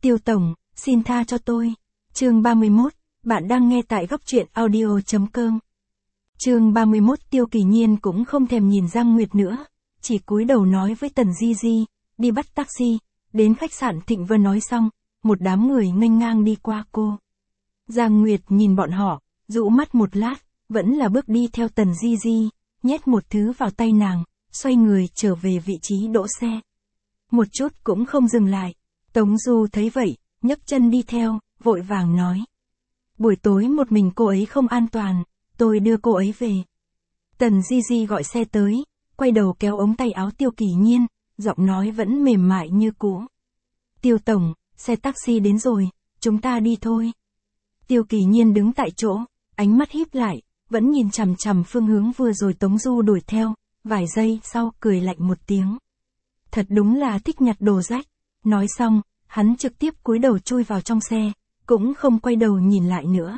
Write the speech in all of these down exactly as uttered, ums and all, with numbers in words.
Tiêu tổng, xin tha cho tôi. Chương ba mươi mốt, bạn đang nghe tại góc truyện audio chấm com. Chương ba mươi mốt Tiêu Kỳ Nhiên cũng không thèm nhìn Giang Nguyệt nữa, chỉ cúi đầu nói với Tần Di Di, đi bắt taxi, đến khách sạn Thịnh Vân. Nói xong, một đám người nghênh ngang đi qua cô. Giang Nguyệt nhìn bọn họ, dụ mắt một lát, vẫn là bước đi theo Tần Di Di, nhét một thứ vào tay nàng, xoay người trở về vị trí đỗ xe. Một chút cũng không dừng lại. Tống Du thấy vậy, nhấc chân đi theo, vội vàng nói. Buổi tối một mình cô ấy không an toàn, tôi đưa cô ấy về. Tần Di Di gọi xe tới, quay đầu kéo ống tay áo Tiêu Kỳ Nhiên, giọng nói vẫn mềm mại như cũ. Tiêu tổng, xe taxi đến rồi, chúng ta đi thôi. Tiêu Kỳ Nhiên đứng tại chỗ, ánh mắt híp lại, vẫn nhìn chằm chằm phương hướng vừa rồi Tống Du đuổi theo, vài giây sau cười lạnh một tiếng. Thật đúng là thích nhặt đồ rách. Nói xong, hắn trực tiếp cúi đầu chui vào trong xe, cũng không quay đầu nhìn lại nữa.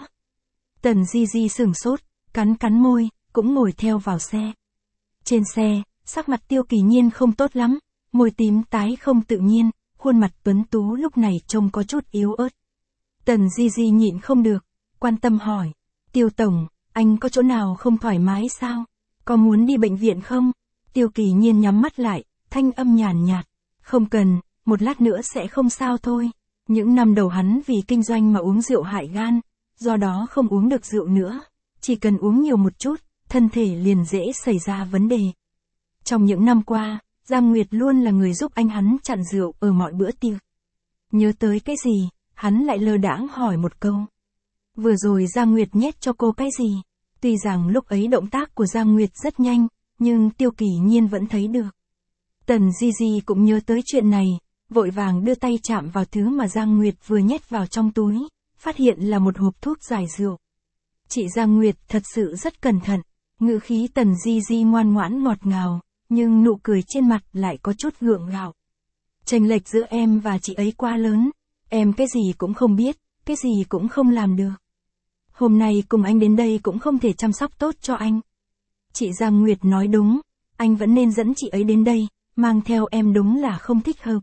Tần Di Di sửng sốt, cắn cắn môi, cũng ngồi theo vào xe. Trên xe, sắc mặt Tiêu Kỳ Nhiên không tốt lắm, môi tím tái không tự nhiên, khuôn mặt tuấn tú lúc này trông có chút yếu ớt. Tần Di Di nhịn không được, quan tâm hỏi, Tiêu tổng, anh có chỗ nào không thoải mái sao? Có muốn đi bệnh viện không? Tiêu Kỳ Nhiên nhắm mắt lại, thanh âm nhàn nhạt, không cần, một lát nữa sẽ không sao thôi. Những năm đầu hắn vì kinh doanh mà uống rượu hại gan, do đó không uống được rượu nữa, chỉ cần uống nhiều một chút, thân thể liền dễ xảy ra vấn đề. Trong những năm qua, Giang Nguyệt luôn là người giúp anh hắn chặn rượu ở mọi bữa tiệc. Nhớ tới cái gì, hắn lại lơ đãng hỏi một câu. Vừa rồi Giang Nguyệt nhét cho cô cái gì? Tuy rằng lúc ấy động tác của Giang Nguyệt rất nhanh, nhưng Tiêu Kỳ Nhiên vẫn thấy được. Tần Di Di cũng nhớ tới chuyện này, vội vàng đưa tay chạm vào thứ mà Giang Nguyệt vừa nhét vào trong túi, phát hiện là một hộp thuốc giải rượu. Chị Giang Nguyệt thật sự rất cẩn thận, ngữ khí Tần Di Di ngoan ngoãn ngọt ngào, nhưng nụ cười trên mặt lại có chút gượng gạo. Chênh lệch giữa em và chị ấy quá lớn, em cái gì cũng không biết, cái gì cũng không làm được. Hôm nay cùng anh đến đây cũng không thể chăm sóc tốt cho anh. Chị Giang Nguyệt nói đúng, anh vẫn nên dẫn chị ấy đến đây, mang theo em đúng là không thích hợp.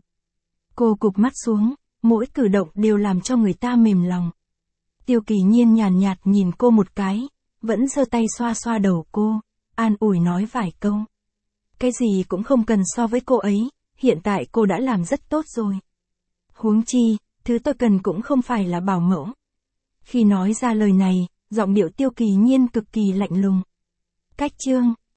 Cô cụp mắt xuống, mỗi cử động đều làm cho người ta mềm lòng. Tiêu Kỳ Nhiên nhàn nhạt nhìn cô một cái, vẫn giơ tay xoa xoa đầu cô, an ủi nói vài câu. Cái gì cũng không cần so với cô ấy, hiện tại cô đã làm rất tốt rồi. Huống chi, thứ tôi cần cũng không phải là bảo mẫu. Khi nói ra lời này, giọng điệu Tiêu Kỳ Nhiên cực kỳ lạnh lùng. Cách chương